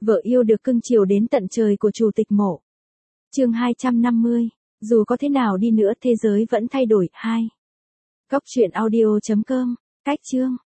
Vợ yêu được cưng chiều đến tận trời của Chủ tịch Mộ. Chương 250. Dù có thế nào đi nữa thế giới vẫn thay đổi. 2. Góc truyện audio.com. Cách chương.